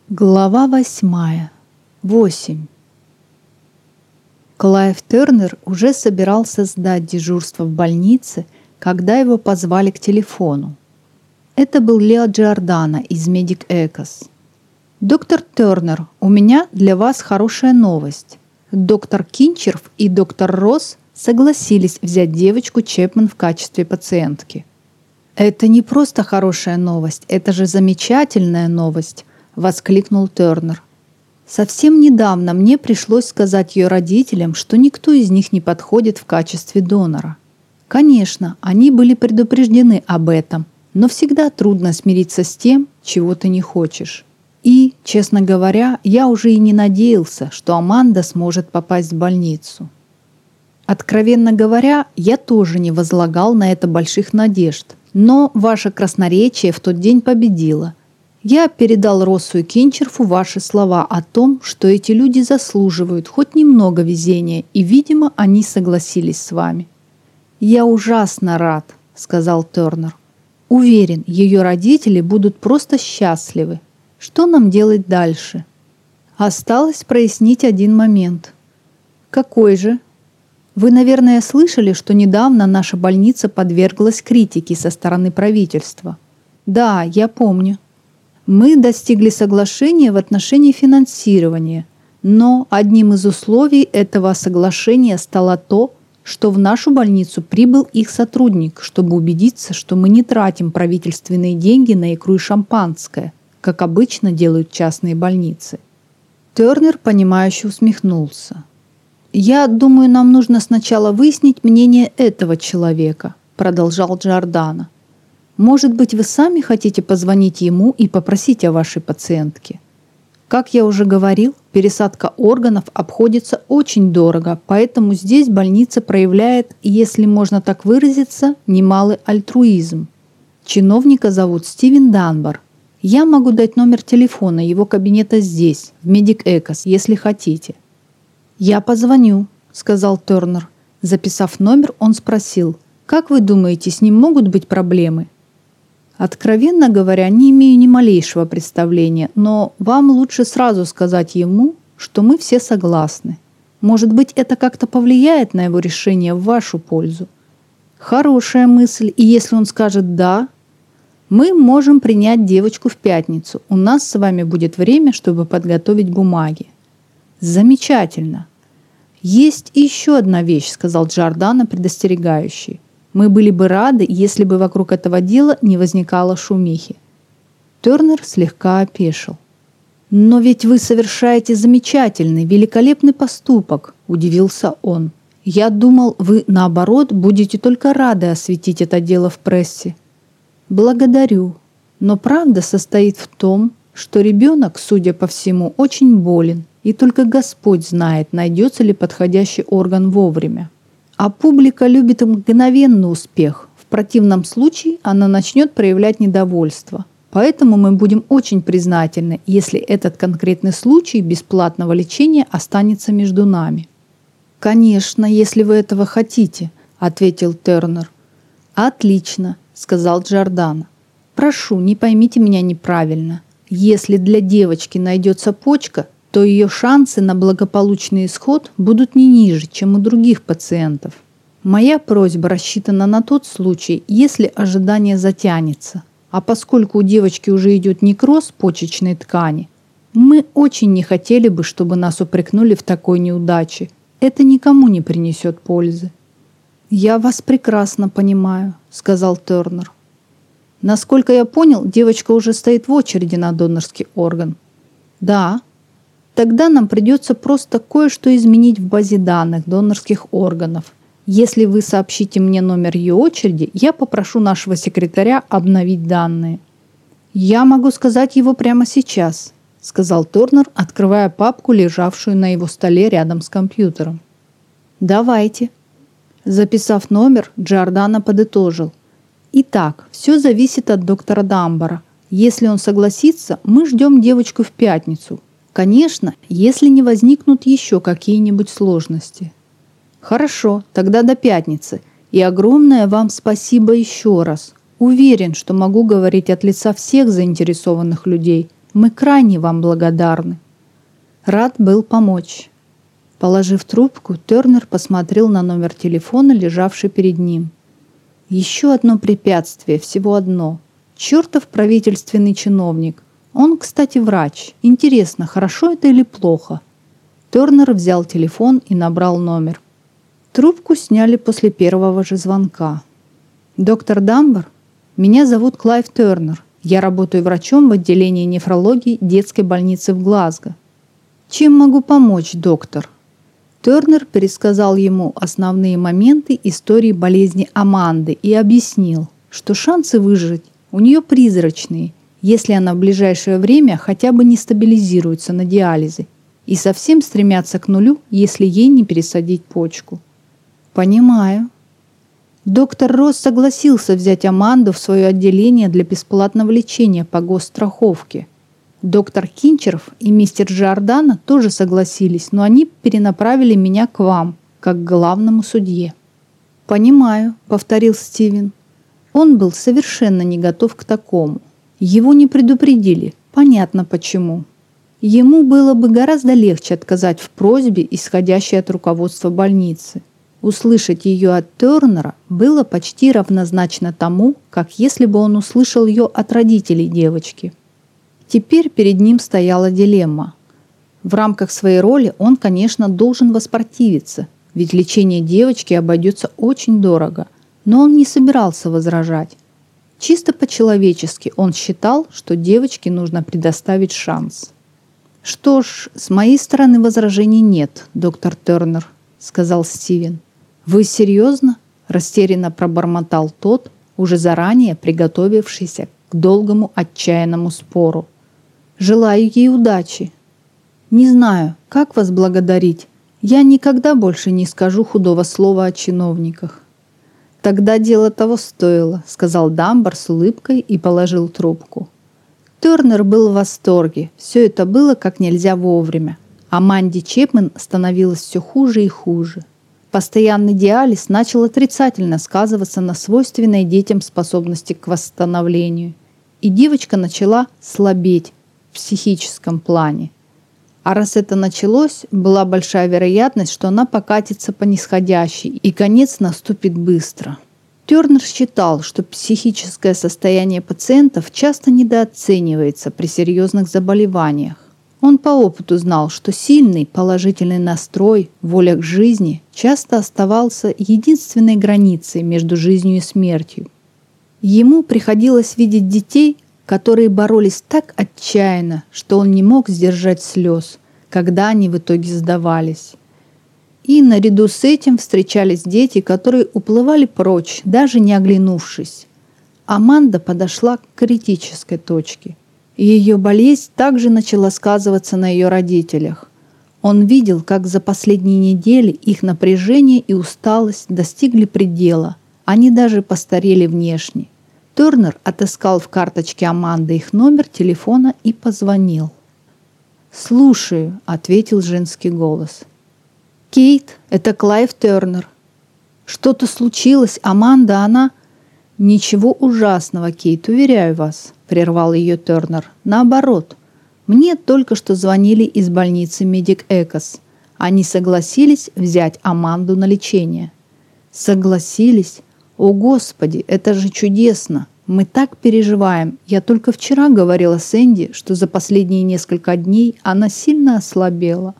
Глава 8. 8. Клайв Тернер уже собирался сдать дежурство в больнице, когда его позвали к телефону. Это был Лео Джордано из Медик Экос. «Доктор Тернер, у меня для вас хорошая новость. Доктор Кинчерф и доктор Росс согласились взять девочку Чепмен в качестве пациентки». «Это не просто хорошая новость, это же замечательная новость», — воскликнул Тернер. «Совсем недавно мне пришлось сказать ее родителям, что никто из них не подходит в качестве донора. Конечно, они были предупреждены об этом, но всегда трудно смириться с тем, чего ты не хочешь. И, честно говоря, я уже и не надеялся, что Аманда сможет попасть в больницу. Откровенно говоря, я тоже не возлагал на это больших надежд, но ваше красноречие в тот день победило. Я передал Россу и Кинчерфу ваши слова о том, что эти люди заслуживают хоть немного везения, и, видимо, они согласились с вами». «Я ужасно рад», — сказал Тернер. «Уверен, ее родители будут просто счастливы. Что нам делать дальше?» «Осталось прояснить один момент». «Какой же?» «Вы, наверное, слышали, что недавно наша больница подверглась критике со стороны правительства». «Да, я помню». Мы достигли соглашения в отношении финансирования, но одним из условий этого соглашения стало то, что в нашу больницу прибыл их сотрудник, чтобы убедиться, что мы не тратим правительственные деньги на икру и шампанское, как обычно делают частные больницы. Тернер, понимающе усмехнулся. «Я думаю, нам нужно сначала выяснить мнение этого человека», продолжал Джордано. «Может быть, вы сами хотите позвонить ему и попросить о вашей пациентке? Как я уже говорил, пересадка органов обходится очень дорого, поэтому здесь больница проявляет, если можно так выразиться, немалый альтруизм. Чиновника зовут Стивен Данбар. Я могу дать номер телефона его кабинета здесь, в Медик Экос, если хотите». «Я позвоню», — сказал Тернер. Записав номер, он спросил: «Как вы думаете, с ним могут быть проблемы?» «Откровенно говоря, не имею ни малейшего представления, но вам лучше сразу сказать ему, что мы все согласны. Может быть, это как-то повлияет на его решение в вашу пользу». «Хорошая мысль, и если он скажет «да», мы можем принять девочку в пятницу. У нас с вами будет время, чтобы подготовить бумаги». «Замечательно». «Есть еще одна вещь», — сказал Джордано предостерегающий. «Мы были бы рады, если бы вокруг этого дела не возникало шумихи». Тернер слегка опешил. «Но ведь вы совершаете замечательный, великолепный поступок», — удивился он. «Я думал, вы, наоборот, будете только рады осветить это дело в прессе». «Благодарю. Но правда состоит в том, что ребенок, судя по всему, очень болен, и только Господь знает, найдется ли подходящий орган вовремя. А публика любит мгновенный успех. В противном случае она начнет проявлять недовольство. Поэтому мы будем очень признательны, если этот конкретный случай бесплатного лечения останется между нами». «Конечно, если вы этого хотите», — ответил Тернер. «Отлично», — сказал Джордано. «Прошу, не поймите меня неправильно. Если для девочки найдется почка, то ее шансы на благополучный исход будут не ниже, чем у других пациентов. Моя просьба рассчитана на тот случай, если ожидание затянется. А поскольку у девочки уже идет некроз почечной ткани, мы очень не хотели бы, чтобы нас упрекнули в такой неудаче. Это никому не принесет пользы». «Я вас прекрасно понимаю», — сказал Тернер. «Насколько я понял, девочка уже стоит в очереди на донорский орган». «Да». «Тогда нам придется просто кое-что изменить в базе данных донорских органов. Если вы сообщите мне номер ее очереди, я попрошу нашего секретаря обновить данные». «Я могу сказать его прямо сейчас», — сказал Тернер, открывая папку, лежавшую на его столе рядом с компьютером. «Давайте». Записав номер, Джордано подытожил: «Итак, все зависит от доктора Данбара. Если он согласится, мы ждем девочку в пятницу. Конечно, если не возникнут еще какие-нибудь сложности». «Хорошо, тогда до пятницы. И огромное вам спасибо еще раз. Уверен, что могу говорить от лица всех заинтересованных людей. Мы крайне вам благодарны». Рад был помочь. Положив трубку, Тернер посмотрел на номер телефона, лежавший перед ним. Еще одно препятствие, всего одно. Чертов правительственный чиновник. Он, кстати, врач. Интересно, хорошо это или плохо? Тернер взял телефон и набрал номер. Трубку сняли после первого же звонка. «Доктор Дамбар? Меня зовут Клайв Тернер. Я работаю врачом в отделении нефрологии детской больницы в Глазго. Чем могу помочь, доктор?» Тернер пересказал ему основные моменты истории болезни Аманды и объяснил, что шансы выжить у нее призрачные, если она в ближайшее время хотя бы не стабилизируется на диализе, и совсем стремятся к нулю, если ей не пересадить почку. «Понимаю». Доктор Росс согласился взять Аманду в свое отделение для бесплатного лечения по госстраховке. Доктор Кинчеров и мистер Джордана тоже согласились, но они перенаправили меня к вам, как к главному судье. «Понимаю», — повторил Стивен. Он был совершенно не готов к такому. Его не предупредили, понятно почему. Ему было бы гораздо легче отказать в просьбе, исходящей от руководства больницы. Услышать ее от Тернера было почти равнозначно тому, как если бы он услышал ее от родителей девочки. Теперь перед ним стояла дилемма. В рамках своей роли он, конечно, должен воспротивиться, ведь лечение девочки обойдется очень дорого, но он не собирался возражать. Чисто по-человечески он считал, что девочке нужно предоставить шанс. «Что ж, с моей стороны возражений нет, доктор Тернер», — сказал Стивен. «Вы серьезно?» — растерянно пробормотал тот, уже заранее приготовившийся к долгому отчаянному спору. «Желаю ей удачи. Не знаю, как вас благодарить. Я никогда больше не скажу худого слова о чиновниках». «Тогда дело того стоило», — сказал Дамбар с улыбкой и положил трубку. Тернер был в восторге. Все это было как нельзя вовремя. Аманде Чепмен становилось все хуже и хуже. Постоянный диализ начал отрицательно сказываться на свойственной детям способности к восстановлению. И девочка начала слабеть в психическом плане. А раз это началось, была большая вероятность, что она покатится по нисходящей, и конец наступит быстро. Тернер считал, что психическое состояние пациентов часто недооценивается при серьезных заболеваниях. Он по опыту знал, что сильный положительный настрой, воля к жизни часто оставался единственной границей между жизнью и смертью. Ему приходилось видеть детей, которые боролись так отчаянно, что он не мог сдержать слез, когда они в итоге сдавались. И наряду с этим встречались дети, которые уплывали прочь, даже не оглянувшись. Аманда подошла к критической точке. И ее болезнь также начала сказываться на ее родителях. Он видел, как за последние недели их напряжение и усталость достигли предела. Они даже постарели внешне. Тернер отыскал в карточке Аманды их номер телефона и позвонил. «Слушаю», — ответил женский голос. «Кейт, это Клайв Тернер. Что-то случилось, Аманда, она...» «Ничего ужасного, Кейт, уверяю вас», — прервал ее Тернер. «Наоборот, мне только что звонили из больницы Медик Экос. Они согласились взять Аманду на лечение». «Согласились? О, Господи, это же чудесно! Мы так переживаем. Я только вчера говорила с Энди, что за последние несколько дней она сильно ослабела.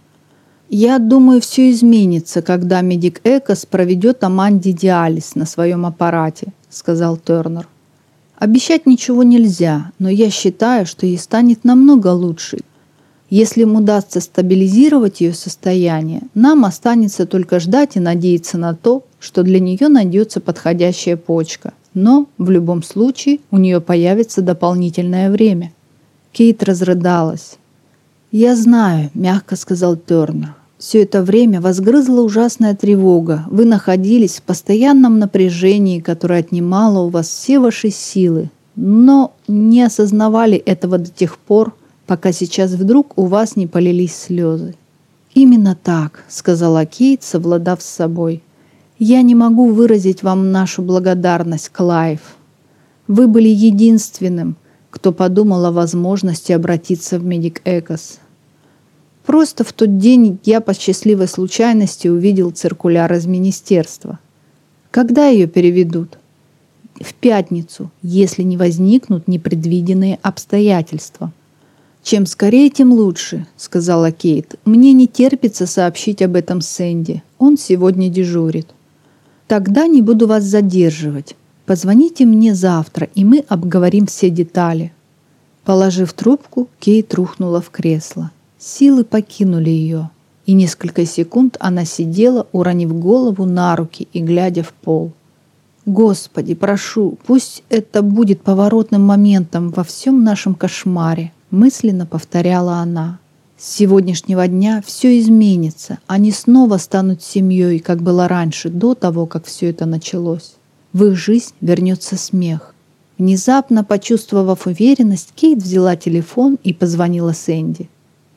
Я думаю, все изменится, когда Медик Экос проведет Аманде диализ на своем аппарате», — сказал Тернер. «Обещать ничего нельзя, но я считаю, что ей станет намного лучше. Если им удастся стабилизировать ее состояние, нам останется только ждать и надеяться на то, что для нее найдется подходящая почка. Но в любом случае у нее появится дополнительное время». Кейт разрыдалась. «Я знаю», — мягко сказал Тернер. «Все это время вас грызла ужасная тревога. Вы находились в постоянном напряжении, которое отнимало у вас все ваши силы, но не осознавали этого до тех пор, пока сейчас вдруг у вас не полились слезы». «Именно так», — сказала Кейт, совладав с собой. «Я не могу выразить вам нашу благодарность, Клайв. Вы были единственным, кто подумал о возможности обратиться в Медик Экос. Просто в тот день я по счастливой случайности увидел циркуляр из министерства. Когда ее переведут? В пятницу, если не возникнут непредвиденные обстоятельства. «Чем скорее, тем лучше», — сказала Кейт. «Мне не терпится сообщить об этом Сэнди. Он сегодня дежурит». «Тогда не буду вас задерживать. Позвоните мне завтра, и мы обговорим все детали». Положив трубку, Кейт рухнула в кресло. Силы покинули ее, и несколько секунд она сидела, уронив голову на руки и глядя в пол. «Господи, прошу, пусть это будет поворотным моментом во всем нашем кошмаре», мысленно повторяла она. «С сегодняшнего дня все изменится. Они снова станут семьей, как было раньше, до того, как все это началось. В их жизнь вернется смех». Внезапно почувствовав уверенность, Кейт взяла телефон и позвонила Сэнди.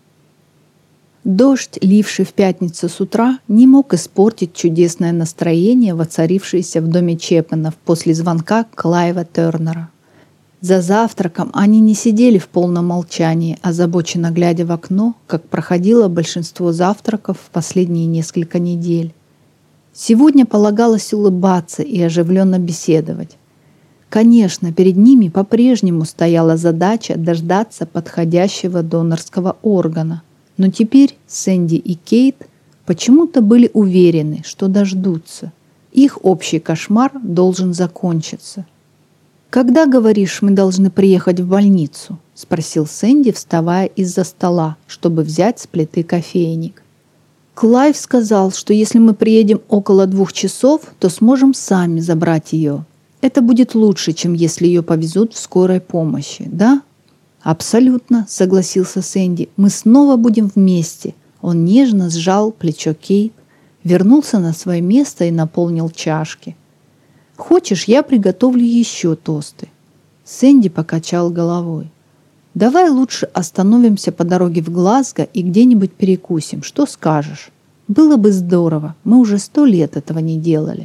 Дождь, ливший в пятницу с утра, не мог испортить чудесное настроение, воцарившееся в доме Чепменов после звонка Клайва Тернера. За завтраком они не сидели в полном молчании, озабоченно глядя в окно, как проходило большинство завтраков в последние несколько недель. Сегодня полагалось улыбаться и оживленно беседовать. Конечно, перед ними по-прежнему стояла задача дождаться подходящего донорского органа. Но теперь Сэнди и Кейт почему-то были уверены, что дождутся. Их общий кошмар должен закончиться. «Когда, говоришь, мы должны приехать в больницу?» — спросил Сэнди, вставая из-за стола, чтобы взять с плиты кофейник. «Клайв сказал, что если мы приедем около 2 часов, то сможем сами забрать ее. Это будет лучше, чем если ее повезут в скорой помощи, да?» «Абсолютно», — согласился Сэнди. «Мы снова будем вместе». Он нежно сжал плечо Кейт, вернулся на свое место и наполнил чашки. «Хочешь, я приготовлю еще тосты?» Сэнди покачал головой. «Давай лучше остановимся по дороге в Глазго и где-нибудь перекусим. Что скажешь? Было бы здорово. Мы уже 100 лет этого не делали».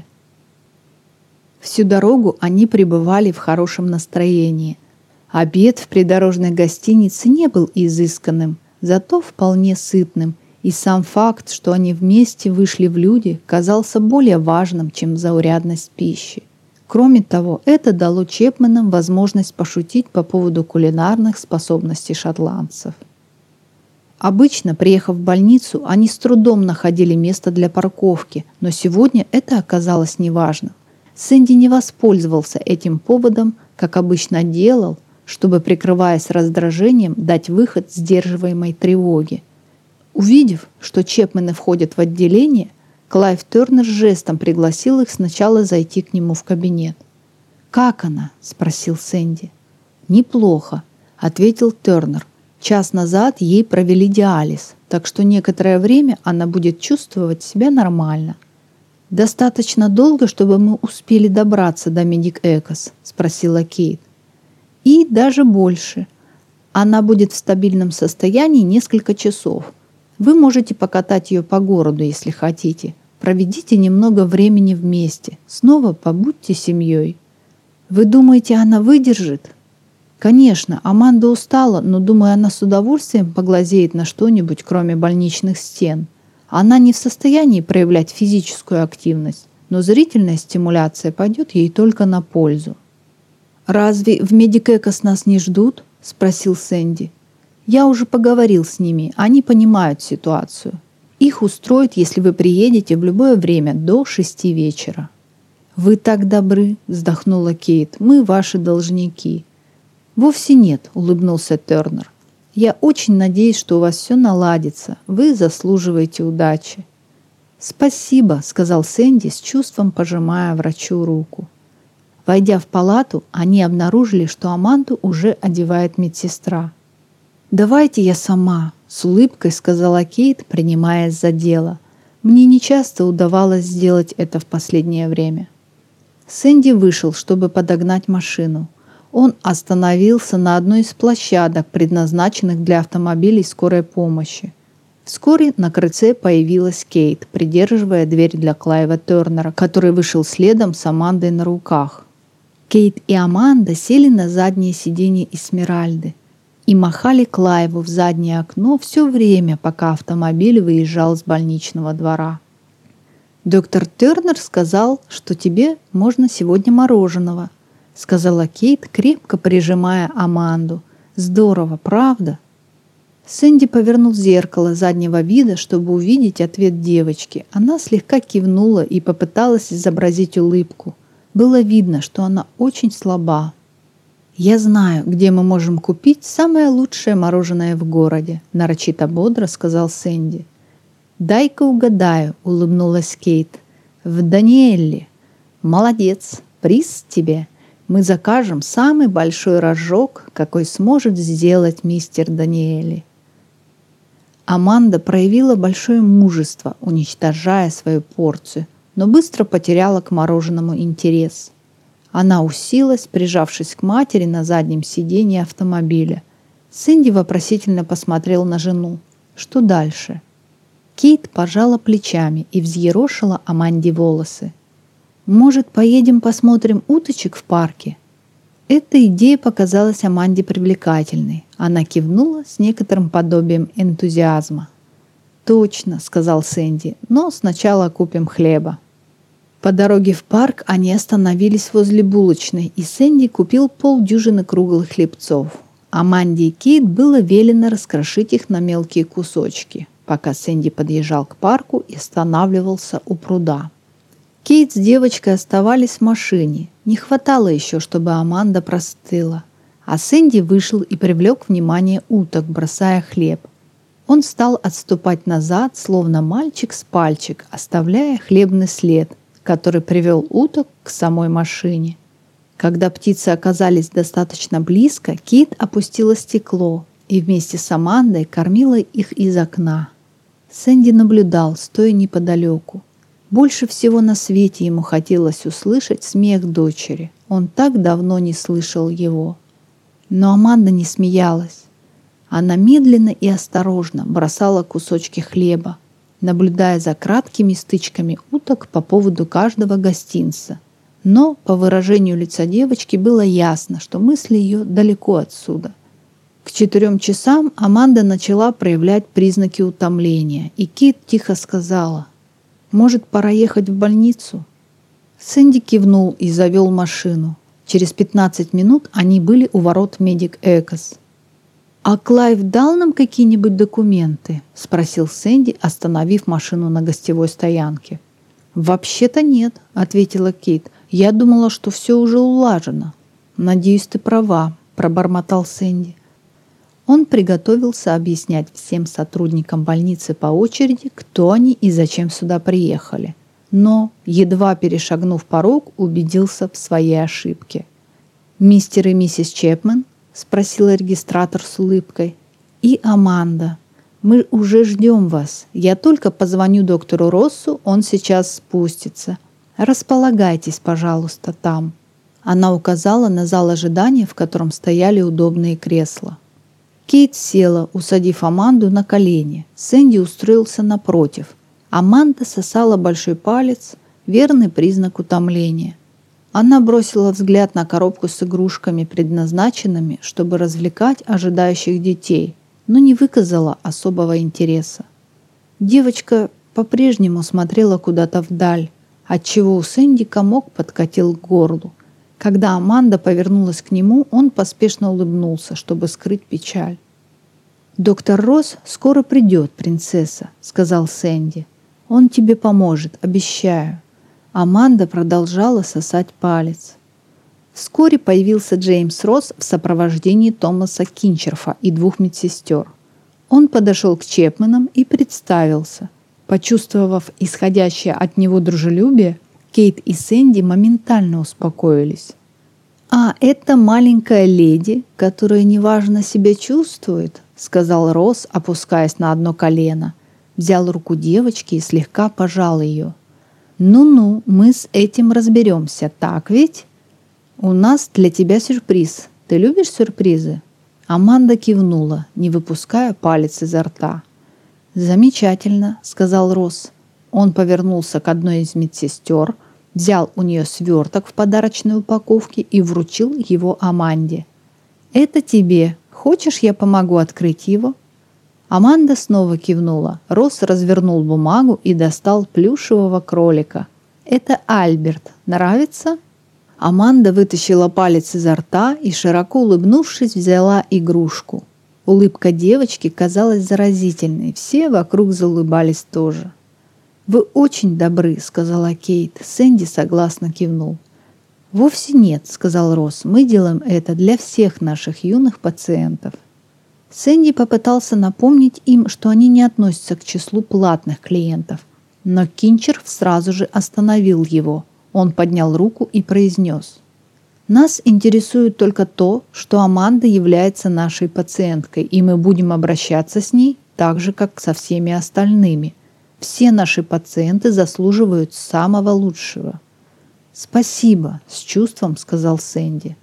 Всю дорогу они пребывали в хорошем настроении. Обед в придорожной гостинице не был изысканным, зато вполне сытным, и сам факт, что они вместе вышли в люди, казался более важным, чем заурядность пищи. Кроме того, это дало Чепменам возможность пошутить по поводу кулинарных способностей шотландцев. Обычно, приехав в больницу, они с трудом находили место для парковки, но сегодня это оказалось неважным. Сэнди не воспользовался этим поводом, как обычно делал, чтобы, прикрываясь раздражением, дать выход сдерживаемой тревоге. Увидев, что Чепмены входят в отделение, Клайв Тернер жестом пригласил их сначала зайти к нему в кабинет. «Как она?» – спросил Сэнди. «Неплохо», – ответил Тернер. «Час назад ей провели диализ, так что некоторое время она будет чувствовать себя нормально». «Достаточно долго, чтобы мы успели добраться до Медик Экос?» – спросила Кейт. «И даже больше. Она будет в стабильном состоянии несколько часов. Вы можете покатать ее по городу, если хотите. Проведите немного времени вместе. Снова побудьте семьей». «Вы думаете, она выдержит?» «Конечно, Аманда устала, но, думаю, она с удовольствием поглазеет на что-нибудь, кроме больничных стен. Она не в состоянии проявлять физическую активность, но зрительная стимуляция пойдет ей только на пользу». «Разве в Медик Экос нас не ждут?» – спросил Сэнди. «Я уже поговорил с ними, они понимают ситуацию. Их устроит, если вы приедете в любое время до 6 вечера». «Вы так добры», – вздохнула Кейт, – «мы ваши должники». «Вовсе нет», – улыбнулся Тернер. «Я очень надеюсь, что у вас все наладится. Вы заслуживаете удачи». «Спасибо», – сказал Сэнди с чувством, пожимая врачу руку. Войдя в палату, они обнаружили, что Аманду уже одевает медсестра. «Давайте я сама», — с улыбкой сказала Кейт, принимаясь за дело. «Мне нечасто удавалось сделать это в последнее время». Сэнди вышел, чтобы подогнать машину. Он остановился на одной из площадок, предназначенных для автомобилей скорой помощи. Вскоре на крыльце появилась Кейт, придерживая дверь для Клайва Тернера, который вышел следом с Амандой на руках. Кейт и Аманда сели на заднее сиденье Эсмеральды и махали Клайву в заднее окно все время, пока автомобиль выезжал с больничного двора. «Доктор Тернер сказал, что тебе можно сегодня мороженого», сказала Кейт, крепко прижимая Аманду. «Здорово, правда?» Сэнди повернул зеркало заднего вида, чтобы увидеть ответ девочки. Она слегка кивнула и попыталась изобразить улыбку. Было видно, что она очень слаба. «Я знаю, где мы можем купить самое лучшее мороженое в городе», нарочито бодро сказал Сэнди. «Дай-ка угадаю», улыбнулась Кейт. «В Даниэлле». «Молодец, приз тебе. Мы закажем самый большой рожок, какой сможет сделать мистер Даниэлли». Аманда проявила большое мужество, уничтожая свою порцию, но быстро потеряла к мороженому интерес. Она уселась, прижавшись к матери на заднем сиденье автомобиля. Сэнди вопросительно посмотрел на жену. Что дальше? Кейт пожала плечами и взъерошила Аманде волосы. «Может, поедем посмотрим уточек в парке?» Эта идея показалась Аманде привлекательной. Она кивнула с некоторым подобием энтузиазма. «Точно», — сказал Сэнди, — «но сначала купим хлеба». По дороге в парк они остановились возле булочной, и Сэнди купил полдюжины круглых хлебцов. Аманде и Кейт было велено раскрошить их на мелкие кусочки, пока Сэнди подъезжал к парку и останавливался у пруда. Кейт с девочкой оставались в машине. Не хватало еще, чтобы Аманда простыла. А Сэнди вышел и привлек внимание уток, бросая хлеб. Он стал отступать назад, словно мальчик с пальчик, оставляя хлебный след, который привел уток к самой машине. Когда птицы оказались достаточно близко, Кейт опустила стекло и вместе с Амандой кормила их из окна. Сэнди наблюдал, стоя неподалеку. Больше всего на свете ему хотелось услышать смех дочери. Он так давно не слышал его. Но Аманда не смеялась. Она медленно и осторожно бросала кусочки хлеба, наблюдая за краткими стычками уток по поводу каждого гостинца. Но по выражению лица девочки было ясно, что мысли ее далеко отсюда. К 4 часам Аманда начала проявлять признаки утомления, и Кейт тихо сказала: «Может, пора ехать в больницу?» Сэнди кивнул и завел машину. Через 15 минут они были у ворот Медик Экос. «А Клайв дал нам какие-нибудь документы?» – спросил Сэнди, остановив машину на гостевой стоянке. «Вообще-то нет», – ответила Кейт. «Я думала, что все уже улажено». «Надеюсь, ты права», – пробормотал Сэнди. Он приготовился объяснять всем сотрудникам больницы по очереди, кто они и зачем сюда приехали. Но, едва перешагнув порог, убедился в своей ошибке. «Мистер и миссис Чепмен?» – спросила регистратор с улыбкой. «И Аманда. Мы уже ждем вас. Я только позвоню доктору Россу, он сейчас спустится. Располагайтесь, пожалуйста, там». Она указала на зал ожидания, в котором стояли удобные кресла. Кейт села, усадив Аманду на колени. Сэнди устроился напротив. Аманда сосала большой палец, верный признак утомления. Она бросила взгляд на коробку с игрушками, предназначенными, чтобы развлекать ожидающих детей, но не выказала особого интереса. Девочка по-прежнему смотрела куда-то вдаль, отчего у Сэнди комок подкатил к горлу. Когда Аманда повернулась к нему, он поспешно улыбнулся, чтобы скрыть печаль. «Доктор Росс скоро придет, принцесса», — сказал Сэнди. «Он тебе поможет, обещаю». Аманда продолжала сосать палец. Вскоре появился Джеймс Росс в сопровождении Томаса Кинчерфа и 2 медсестер. Он подошел к Чепменам и представился. Почувствовав исходящее от него дружелюбие, Кейт и Сэнди моментально успокоились. «А это маленькая леди, которая неважно себя чувствует», сказал Росс, опускаясь на одно колено. Взял руку девочки и слегка пожал ее. «Ну-ну, мы с этим разберемся, так ведь? У нас для тебя сюрприз. Ты любишь сюрпризы?» Аманда кивнула, не выпуская палец изо рта. «Замечательно», — сказал Росс. Он повернулся к одной из медсестер. взял у нее сверток в подарочной упаковке и вручил его Аманде. «Это тебе. Хочешь, я помогу открыть его?» Аманда снова кивнула. Росс развернул бумагу и достал плюшевого кролика. «Это Альберт. Нравится?» Аманда вытащила палец изо рта и, широко улыбнувшись, взяла игрушку. Улыбка девочки казалась заразительной. Все вокруг заулыбались тоже. «Вы очень добры», — сказала Кейт. Сэнди согласно кивнул. «Вовсе нет», — сказал Росс. «Мы делаем это для всех наших юных пациентов». Сэнди попытался напомнить им, что они не относятся к числу платных клиентов. Но Кинчер сразу же остановил его. Он поднял руку и произнес: «Нас интересует только то, что Аманда является нашей пациенткой, и мы будем обращаться с ней так же, как со всеми остальными. Все наши пациенты заслуживают самого лучшего». «Спасибо», — с чувством сказал Сэнди.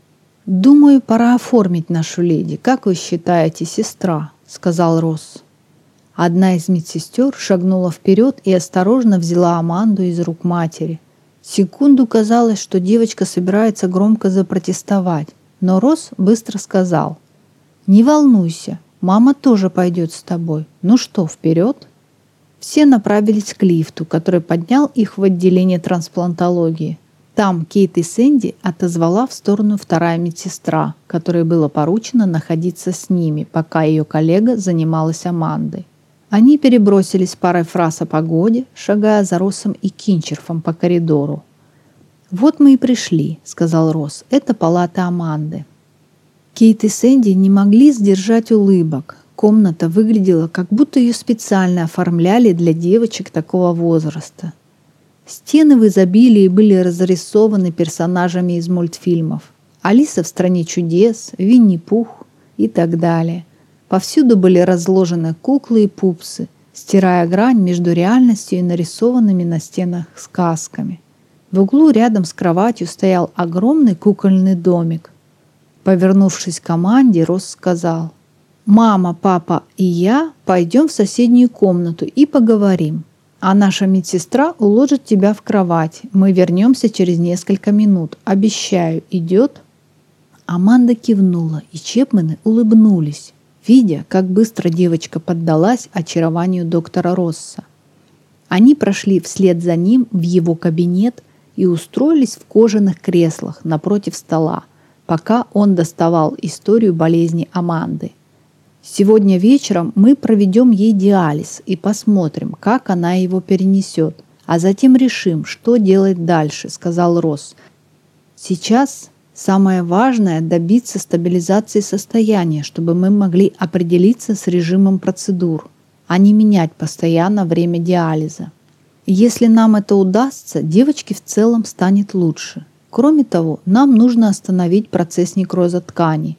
«Думаю, пора оформить нашу леди. Как вы считаете, сестра?» — сказал Росс. Одна из медсестер шагнула вперед и осторожно взяла Аманду из рук матери. Секунду казалось, что девочка собирается громко запротестовать, но Росс быстро сказал: «Не волнуйся, мама тоже пойдет с тобой. Ну что, вперед?» Все направились к лифту, который поднял их в отделение трансплантологии. Там Кейт и Сэнди отозвала в сторону вторая медсестра, которой было поручено находиться с ними, пока ее коллега занималась Амандой. Они перебросились парой фраз о погоде, шагая за Россом и Кинчерфом по коридору. «Вот мы и пришли», — сказал Росс. «Это палата Аманды». Кейт и Сэнди не могли сдержать улыбок. Комната выглядела, как будто ее специально оформляли для девочек такого возраста. Стены в изобилии были разрисованы персонажами из мультфильмов. «Алиса в стране чудес», «Винни-Пух» и так далее. Повсюду были разложены куклы и пупсы, стирая грань между реальностью и нарисованными на стенах сказками. В углу рядом с кроватью стоял огромный кукольный домик. Повернувшись к Аманде, Росс сказал: «Мама, папа и я пойдем в соседнюю комнату и поговорим. А наша медсестра уложит тебя в кровать. Мы вернемся через несколько минут. Обещаю, идет?» Аманда кивнула, и Чепмены улыбнулись, видя, как быстро девочка поддалась очарованию доктора Росса. Они прошли вслед за ним в его кабинет и устроились в кожаных креслах напротив стола, пока он доставал историю болезни Аманды. «Сегодня вечером мы проведем ей диализ и посмотрим, как она его перенесет, а затем решим, что делать дальше», — сказал Росс. «Сейчас самое важное — добиться стабилизации состояния, чтобы мы могли определиться с режимом процедур, а не менять постоянно время диализа. Если нам это удастся, девочке в целом станет лучше. Кроме того, нам нужно остановить процесс некроза тканей.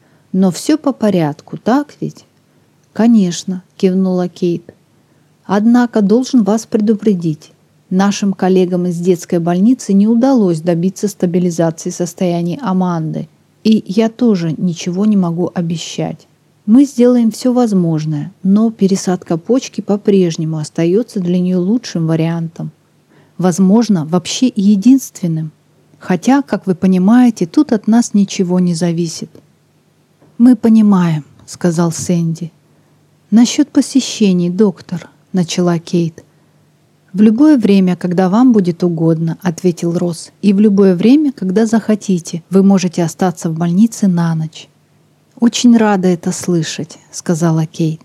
Но все по порядку, так ведь?» «Конечно», — кивнула Кейт. «Однако должен вас предупредить. Нашим коллегам из детской больницы не удалось добиться стабилизации состояния Аманды, и я тоже ничего не могу обещать. Мы сделаем все возможное, но пересадка почки по-прежнему остается для нее лучшим вариантом. Возможно, вообще единственным. Хотя, как вы понимаете, тут от нас ничего не зависит». «Мы понимаем», — сказал Сэнди. «Насчет посещений, доктор», — начала Кейт. «В любое время, когда вам будет угодно», — ответил Росс. «И в любое время, когда захотите, вы можете остаться в больнице на ночь». «Очень рада это слышать», — сказала Кейт.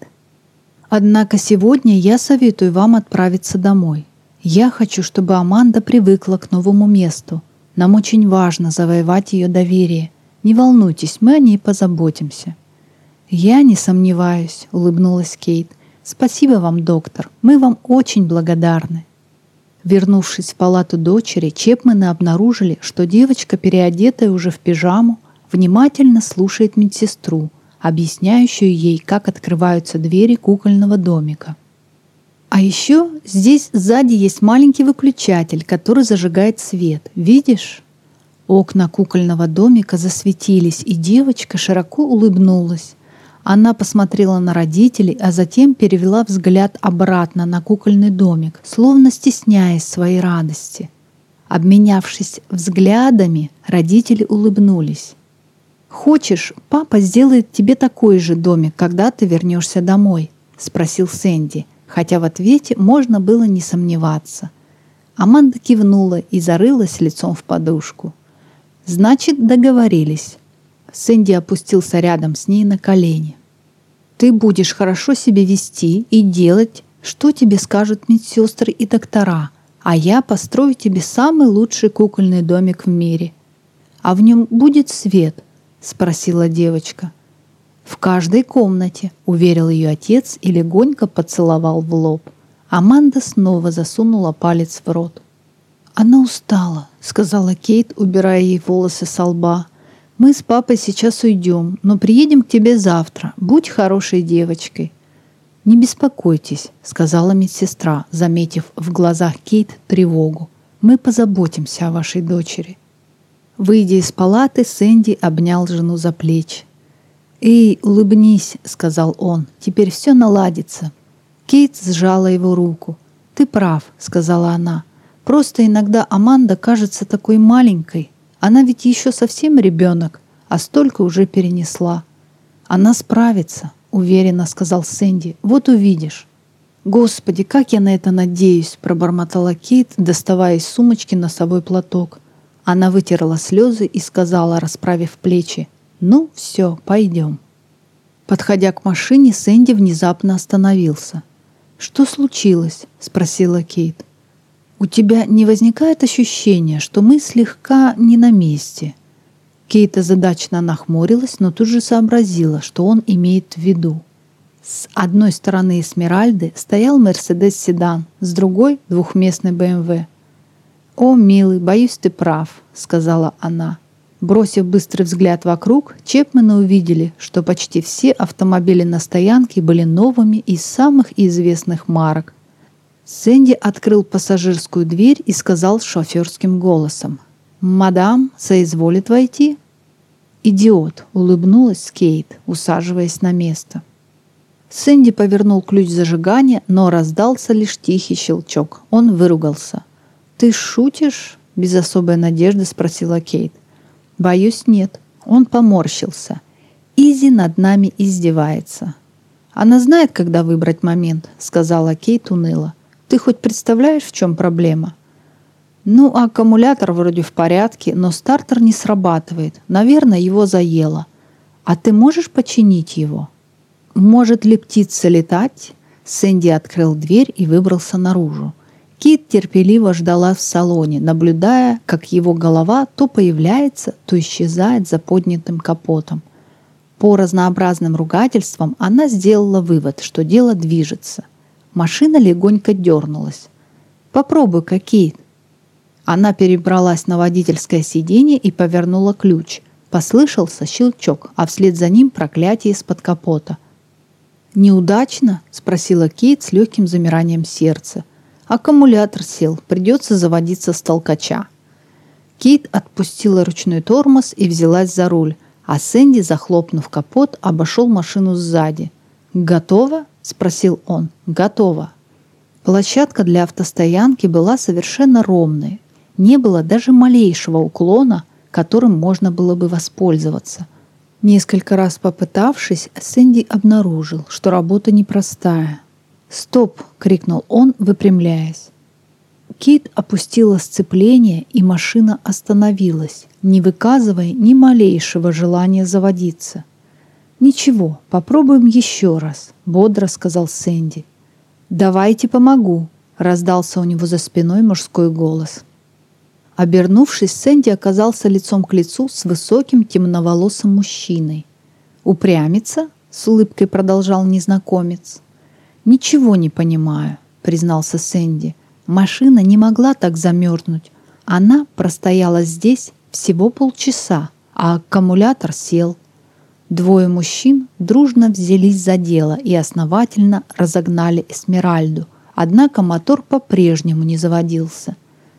«Однако сегодня я советую вам отправиться домой. Я хочу, чтобы Аманда привыкла к новому месту. Нам очень важно завоевать ее доверие. Не волнуйтесь, мы о ней позаботимся». «Я не сомневаюсь», — улыбнулась Кейт. «Спасибо вам, доктор. Мы вам очень благодарны». Вернувшись в палату дочери, Чепмены обнаружили, что девочка, переодетая уже в пижаму, внимательно слушает медсестру, объясняющую ей, как открываются двери кукольного домика. «А еще здесь сзади есть маленький выключатель, который зажигает свет. Видишь?» Окна кукольного домика засветились, и девочка широко улыбнулась. Она посмотрела на родителей, а затем перевела взгляд обратно на кукольный домик, словно стесняясь своей радости. Обменявшись взглядами, родители улыбнулись. «Хочешь, папа сделает тебе такой же домик, когда ты вернешься домой?» — спросил Сэнди, хотя в ответе можно было не сомневаться. Аманда кивнула и зарылась лицом в подушку. «Значит, договорились». Сэнди опустился рядом с ней на колени. «Ты будешь хорошо себя вести и делать, что тебе скажут медсестры и доктора, а я построю тебе самый лучший кукольный домик в мире. А в нем будет свет?» — спросила девочка. «В каждой комнате», — уверил ее отец и легонько поцеловал в лоб. Аманда снова засунула палец в рот. «Она устала», — сказала Кейт, убирая ей волосы со лба. «Мы с папой сейчас уйдем, но приедем к тебе завтра. Будь хорошей девочкой». «Не беспокойтесь», — сказала медсестра, заметив в глазах Кейт тревогу. «Мы позаботимся о вашей дочери». Выйдя из палаты, Сэнди обнял жену за плечи. «Эй, улыбнись», — сказал он, — «теперь все наладится». Кейт сжала его руку. «Ты прав», — сказала она. «Просто иногда Аманда кажется такой маленькой. Она ведь еще совсем ребенок, а столько уже перенесла». «Она справится», — уверенно сказал Сэнди. «Вот увидишь». «Господи, как я на это надеюсь», — пробормотала Кейт, доставая из сумочки носовой платок. Она вытерла слезы и сказала, расправив плечи: «Ну, все, пойдем». Подходя к машине, Сэнди внезапно остановился. «Что случилось?» — спросила Кейт. «У тебя не возникает ощущения, что мы слегка не на месте?» Кейт озадаченно нахмурилась, но тут же сообразила, что он имеет в виду. С одной стороны Эсмеральды стоял Мерседес-седан, с другой — двухместный БМВ. «О, милый, боюсь, ты прав», — сказала она. Бросив быстрый взгляд вокруг, Чепмены увидели, что почти все автомобили на стоянке были новыми из самых известных марок. Сэнди открыл пассажирскую дверь и сказал шоферским голосом: «Мадам, соизволит войти?» «Идиот», — улыбнулась Кейт, усаживаясь на место. Сэнди повернул ключ зажигания, но раздался лишь тихий щелчок. Он выругался. «Ты шутишь?» — без особой надежды спросила Кейт. «Боюсь, нет». Он поморщился. «Изи над нами издевается». «Она знает, когда выбрать момент», — сказала Кейт уныло. «Ты хоть представляешь, в чем проблема?» «Ну, аккумулятор вроде в порядке, но стартер не срабатывает. Наверное, его заело. А ты можешь починить его?» «Может ли птица летать?» Сэнди открыл дверь и выбрался наружу. Кейт терпеливо ждала в салоне, наблюдая, как его голова то появляется, то исчезает за поднятым капотом. По разнообразным ругательствам она сделала вывод, что дело движется. Машина легонько дернулась. «Попробуй-ка, Кейт». Она перебралась на водительское сиденье и повернула ключ. Послышался щелчок, а вслед за ним проклятие из-под капота. «Неудачно?» — спросила Кейт с легким замиранием сердца. «Аккумулятор сел, придется заводиться с толкача». Кейт отпустила ручной тормоз и взялась за руль, а Сэнди, захлопнув капот, обошел машину сзади. «Готово?» — спросил он. «Готово». Площадка для автостоянки была совершенно ровной. Не было даже малейшего уклона, которым можно было бы воспользоваться. Несколько раз попытавшись, Сэнди обнаружил, что работа непростая. «Стоп!» — крикнул он, выпрямляясь. Кейт опустила сцепление, и машина остановилась, не выказывая ни малейшего желания заводиться. «Ничего, попробуем еще раз», — бодро сказал Сэнди. «Давайте помогу», — раздался у него за спиной мужской голос. Обернувшись, Сэнди оказался лицом к лицу с высоким темноволосым мужчиной. «Упрямится?» — с улыбкой продолжал незнакомец. «Ничего не понимаю», — признался Сэнди. «Машина не могла так замерзнуть. Она простояла здесь всего полчаса, а аккумулятор сел». Двое мужчин дружно взялись за дело и основательно разогнали Эсмеральду, однако мотор по-прежнему не заводился.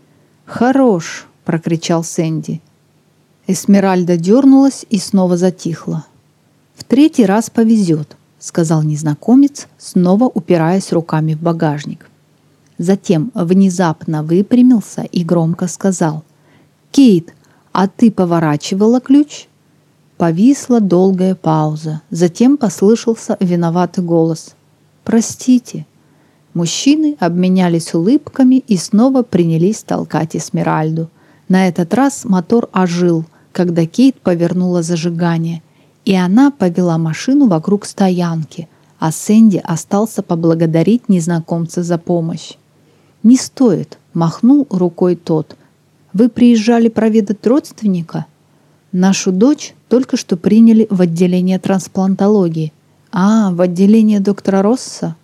«Хорош!» — прокричал Сэнди. Эсмеральда дернулась и снова затихла. «В третий раз повезет», — сказал незнакомец, снова упираясь руками в багажник. Затем внезапно выпрямился и громко сказал: «Кейт, а ты поворачивала ключ?» Повисла долгая пауза. Затем послышался виноватый голос: «Простите». Мужчины обменялись улыбками и снова принялись толкать Эсмеральду. На этот раз мотор ожил, когда Кейт повернула зажигание, и она повела машину вокруг стоянки, а Сэнди остался поблагодарить незнакомца за помощь. «Не стоит», — махнул рукой тот. «Вы приезжали проведать родственника?» «Нашу дочь только что приняли в отделение трансплантологии». «А, в отделение доктора Росса?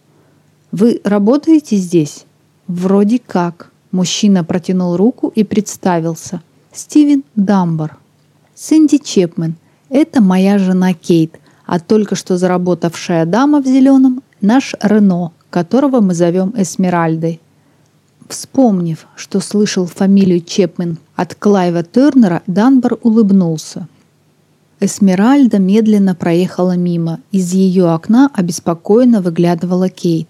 Вы работаете здесь?» «Вроде как». Мужчина протянул руку и представился. «Стивен Дамбар». «Сэнди Чепмен, это моя жена Кейт, а только что заработавшая дама в зеленом — наш Рено, которого мы зовем Эсмеральдой». Вспомнив, что слышал фамилию Чепмен от Клайва Тернера, Данбар улыбнулся. Эсмеральда медленно проехала мимо. Из ее окна обеспокоенно выглядывала Кейт.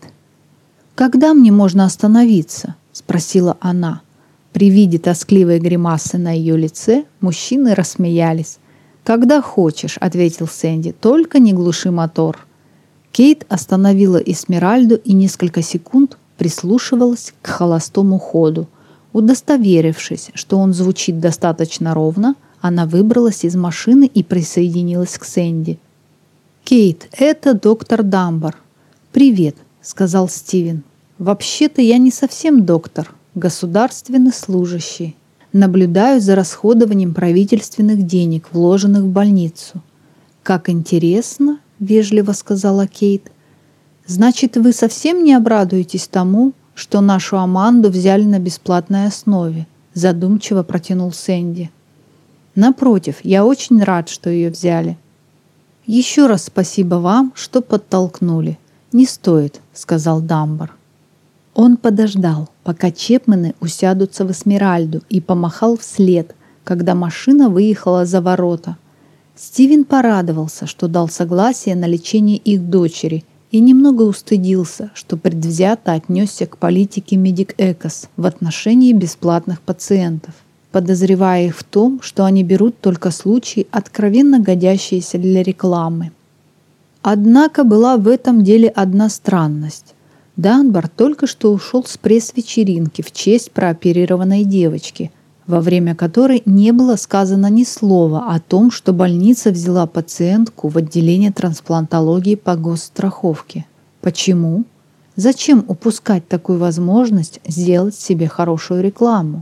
«Когда мне можно остановиться?» — спросила она. При виде тоскливой гримасы на ее лице мужчины рассмеялись. «Когда хочешь», — ответил Сэнди, — «только не глуши мотор». Кейт остановила Эсмеральду и несколько секунд прислушивалась к холостому ходу. Удостоверившись, что он звучит достаточно ровно, она выбралась из машины и присоединилась к Сэнди. «Кейт, это доктор Дамбар». «Привет», — сказал Стивен. «Вообще-то я не совсем доктор, государственный служащий. Наблюдаю за расходованием правительственных денег, вложенных в больницу». «Как интересно», — вежливо сказала Кейт. «Значит, вы совсем не обрадуетесь тому, что нашу Аманду взяли на бесплатной основе?» Задумчиво протянул Сэнди. «Напротив, я очень рад, что ее взяли». «Еще раз спасибо вам, что подтолкнули». «Не стоит», — сказал Дамбар. Он подождал, пока Чепмены усядутся в Эсмеральду, и помахал вслед, когда машина выехала за ворота. Стивен порадовался, что дал согласие на лечение их дочери, и немного устыдился, что предвзято отнесся к политике Медик Экос в отношении бесплатных пациентов, подозревая их в том, что они берут только случаи, откровенно годящиеся для рекламы. Однако была в этом деле одна странность. Данбар только что ушел с пресс-вечеринки в честь прооперированной девочки, во время которой не было сказано ни слова о том, что больница взяла пациентку в отделение трансплантологии по госстраховке. Почему? Зачем упускать такую возможность сделать себе хорошую рекламу?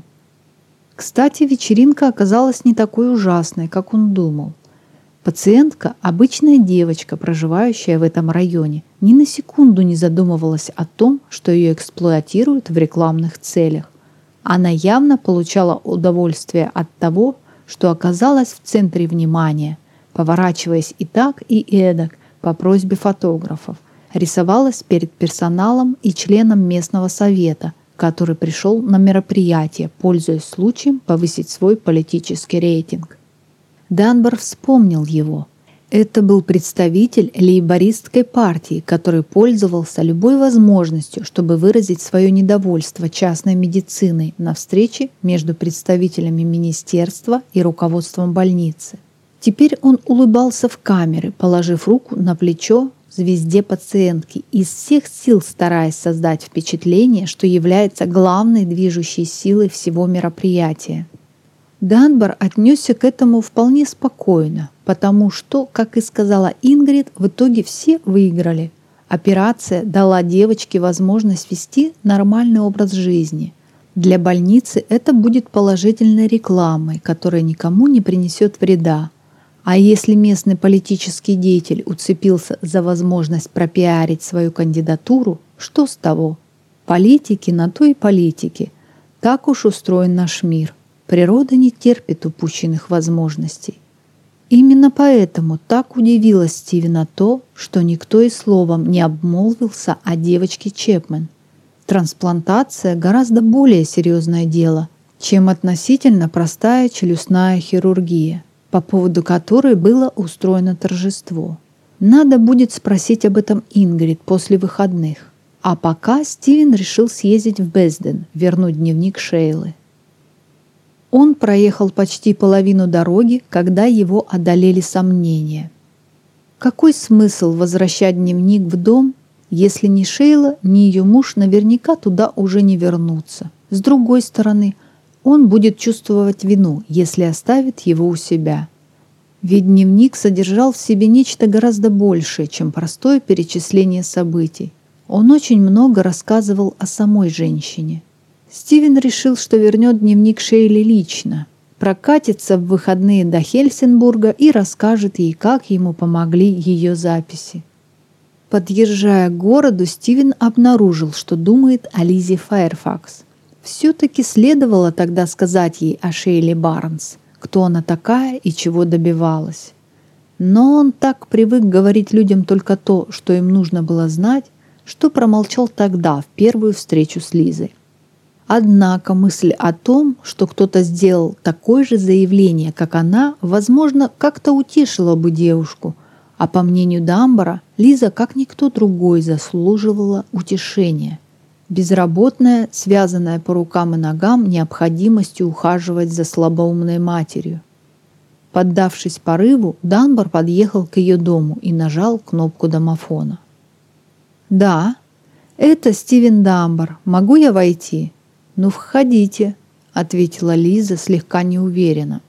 Кстати, вечеринка оказалась не такой ужасной, как он думал. Пациентка, обычная девочка, проживающая в этом районе, ни на секунду не задумывалась о том, что ее эксплуатируют в рекламных целях. Она явно получала удовольствие от того, что оказалась в центре внимания, поворачиваясь и так, и эдак по просьбе фотографов, рисовалась перед персоналом и членом местного совета, который пришел на мероприятие, пользуясь случаем повысить свой политический рейтинг. Данбар вспомнил его. Это был представитель лейбористской партии, который пользовался любой возможностью, чтобы выразить свое недовольство частной медициной на встрече между представителями министерства и руководством больницы. Теперь он улыбался в камеры, положив руку на плечо звезде пациентки, из всех сил стараясь создать впечатление, что является главной движущей силой всего мероприятия. Данбар отнесся к этому вполне спокойно, потому что, как и сказала Ингрид, в итоге все выиграли. Операция дала девочке возможность вести нормальный образ жизни. Для больницы это будет положительной рекламой, которая никому не принесет вреда. А если местный политический деятель уцепился за возможность пропиарить свою кандидатуру, что с того? Политики на то и политики. Так уж устроен наш мир. Природа не терпит упущенных возможностей. Именно поэтому так удивило Стивена то, что никто и словом не обмолвился о девочке Чепмен. Трансплантация гораздо более серьезное дело, чем относительно простая челюстная хирургия, по поводу которой было устроено торжество. Надо будет спросить об этом Ингрид после выходных. А пока Стивен решил съездить в Безден, вернуть дневник Шейлы. Он проехал почти половину дороги, когда его одолели сомнения. Какой смысл возвращать дневник в дом, если ни Шейла, ни ее муж наверняка туда уже не вернутся? С другой стороны, он будет чувствовать вину, если оставит его у себя. Ведь дневник содержал в себе нечто гораздо большее, чем простое перечисление событий. Он очень много рассказывал о самой женщине. Стивен решил, что вернет дневник Шейле лично, прокатится в выходные до Хельсинбурга и расскажет ей, как ему помогли ее записи. Подъезжая к городу, Стивен обнаружил, что думает о Лизе Фэйрфакс. Все-таки следовало тогда сказать ей о Шейле Барнс, кто она такая и чего добивалась. Но он так привык говорить людям только то, что им нужно было знать, что промолчал тогда, в первую встречу с Лизой. Однако мысль о том, что кто-то сделал такое же заявление, как она, возможно, как-то утешила бы девушку, а по мнению Дамбара, Лиза, как никто другой, заслуживала утешения. Безработная, связанная по рукам и ногам необходимостью ухаживать за слабоумной матерью. Поддавшись порыву, Дамбар подъехал к ее дому и нажал кнопку домофона. «Да, это Стивен Дамбар. Могу я войти?» «Ну, входите», — ответила Лиза слегка неуверенно.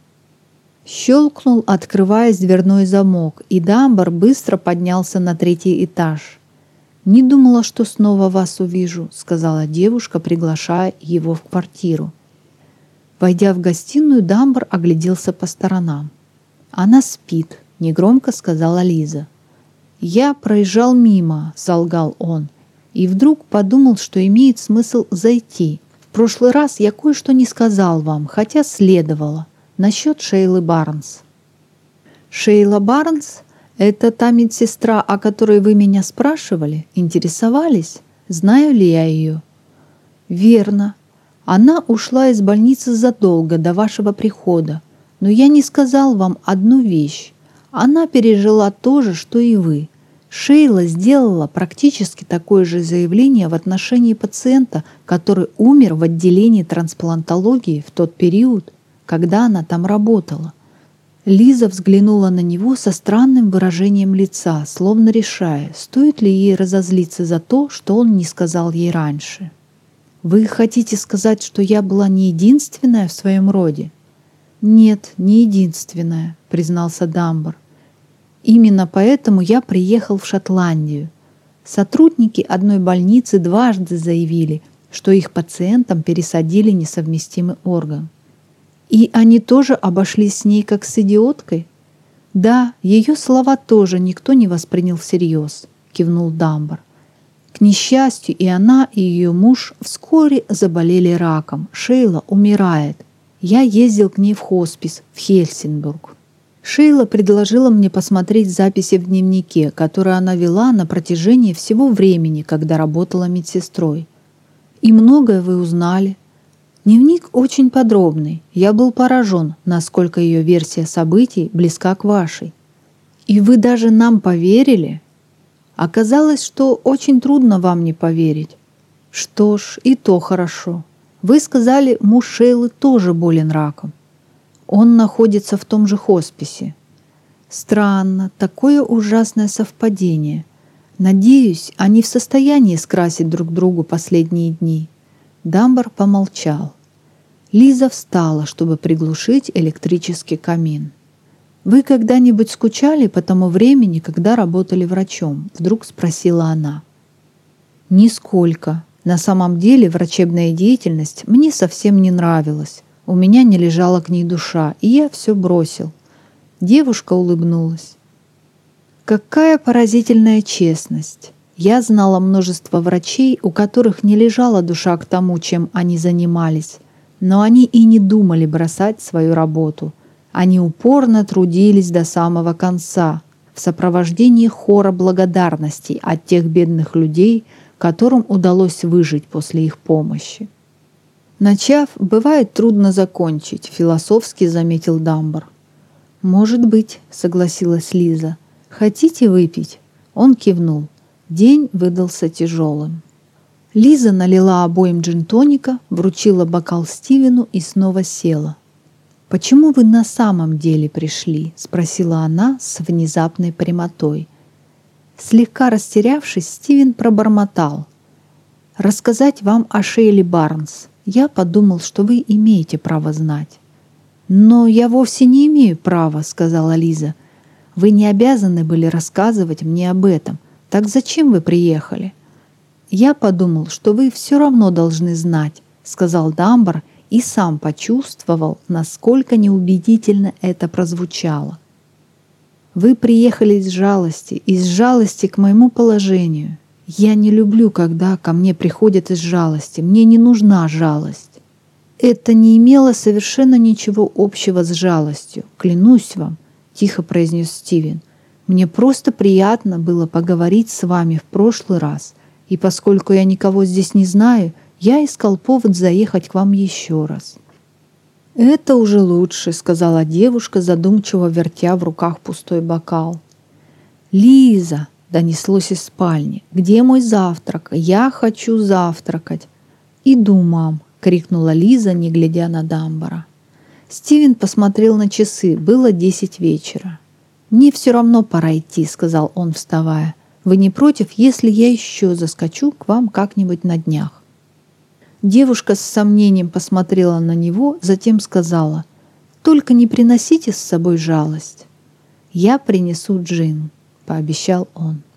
Щелкнул, открываясь дверной замок, и Дамбар быстро поднялся на 3-й этаж. «Не думала, что снова вас увижу», — сказала девушка, приглашая его в квартиру. Войдя в гостиную, Дамбар огляделся по сторонам. «Она спит», — негромко сказала Лиза. «Я проезжал мимо», — солгал он, и вдруг подумал, что имеет смысл зайти. В прошлый раз я кое-что не сказал вам, хотя следовало, насчет Шейлы Барнс. Шейла Барнс? Это та медсестра, о которой вы меня спрашивали, интересовались? Знаю ли я ее? Верно. Она ушла из больницы задолго до вашего прихода, но я не сказал вам одну вещь. Она пережила то же, что и вы. Шейла сделала практически такое же заявление в отношении пациента, который умер в отделении трансплантологии в тот период, когда она там работала. Лиза взглянула на него со странным выражением лица, словно решая, стоит ли ей разозлиться за то, что он не сказал ей раньше. «Вы хотите сказать, что я была не единственная в своем роде?» «Нет, не единственная», — признался Дамбар. «Именно поэтому я приехал в Шотландию. Сотрудники одной больницы дважды заявили, что их пациентам пересадили несовместимый орган. И они тоже обошлись с ней как с идиоткой?» «Да, ее слова тоже никто не воспринял всерьез», — кивнул Дамбар. «К несчастью, и она, и ее муж вскоре заболели раком. Шейла умирает. Я ездил к ней в хоспис в Хельсинбург. Шейла предложила мне посмотреть записи в дневнике, которые она вела на протяжении всего времени, когда работала медсестрой. И многое вы узнали. Дневник очень подробный. Я был поражен, насколько ее версия событий близка к вашей. И вы даже нам поверили? Оказалось, что очень трудно вам не поверить. Что ж, и то хорошо. Вы сказали, муж Шейлы тоже болен раком. Он находится в том же хосписе. Странно, такое ужасное совпадение. Надеюсь, они в состоянии скрасить друг другу последние дни. Дамбар помолчал. Лиза встала, чтобы приглушить электрический камин. «Вы когда-нибудь скучали по тому времени, когда работали врачом?» Вдруг спросила она. «Нисколько. На самом деле врачебная деятельность мне совсем не нравилась. У меня не лежала к ней душа, и я все бросил». Девушка улыбнулась. «Какая поразительная честность! Я знала множество врачей, у которых не лежала душа к тому, чем они занимались, но они и не думали бросать свою работу. Они упорно трудились до самого конца, в сопровождении хора благодарностей от тех бедных людей, которым удалось выжить после их помощи. Начав, бывает трудно закончить, философски заметил Дамбар. «Может быть», — согласилась Лиза. «Хотите выпить?» Он кивнул. День выдался тяжелым. Лиза налила обоим джин-тоника, вручила бокал Стивену и снова села. «Почему вы на самом деле пришли?» — спросила она с внезапной прямотой. Слегка растерявшись, Стивен пробормотал. «Рассказать вам о Шейли Барнс. Я подумал, что вы имеете право знать». «Но я вовсе не имею права», — сказала Лиза. «Вы не обязаны были рассказывать мне об этом. Так зачем вы приехали?» «Я подумал, что вы все равно должны знать», — сказал Дамбар и сам почувствовал, насколько неубедительно это прозвучало. «Вы приехали из жалости к моему положению. Я не люблю, когда ко мне приходят из жалости. Мне не нужна жалость». «Это не имело совершенно ничего общего с жалостью, клянусь вам», — тихо произнес Стивен. «Мне просто приятно было поговорить с вами в прошлый раз, и поскольку я никого здесь не знаю, я искал повод заехать к вам еще раз». «Это уже лучше», — сказала девушка, задумчиво вертя в руках пустой бокал. «Лиза!» — донеслось из спальни. «Где мой завтрак? Я хочу завтракать!» «Иду, мам!» — крикнула Лиза, не глядя на Дамбара. Стивен посмотрел на часы. Было 10 вечера. «Мне все равно пора идти», — сказал он, вставая. «Вы не против, если я еще заскочу к вам как-нибудь на днях?» Девушка с сомнением посмотрела на него, затем сказала: «Только не приносите с собой жалость». «Я принесу джин», — пообещал он.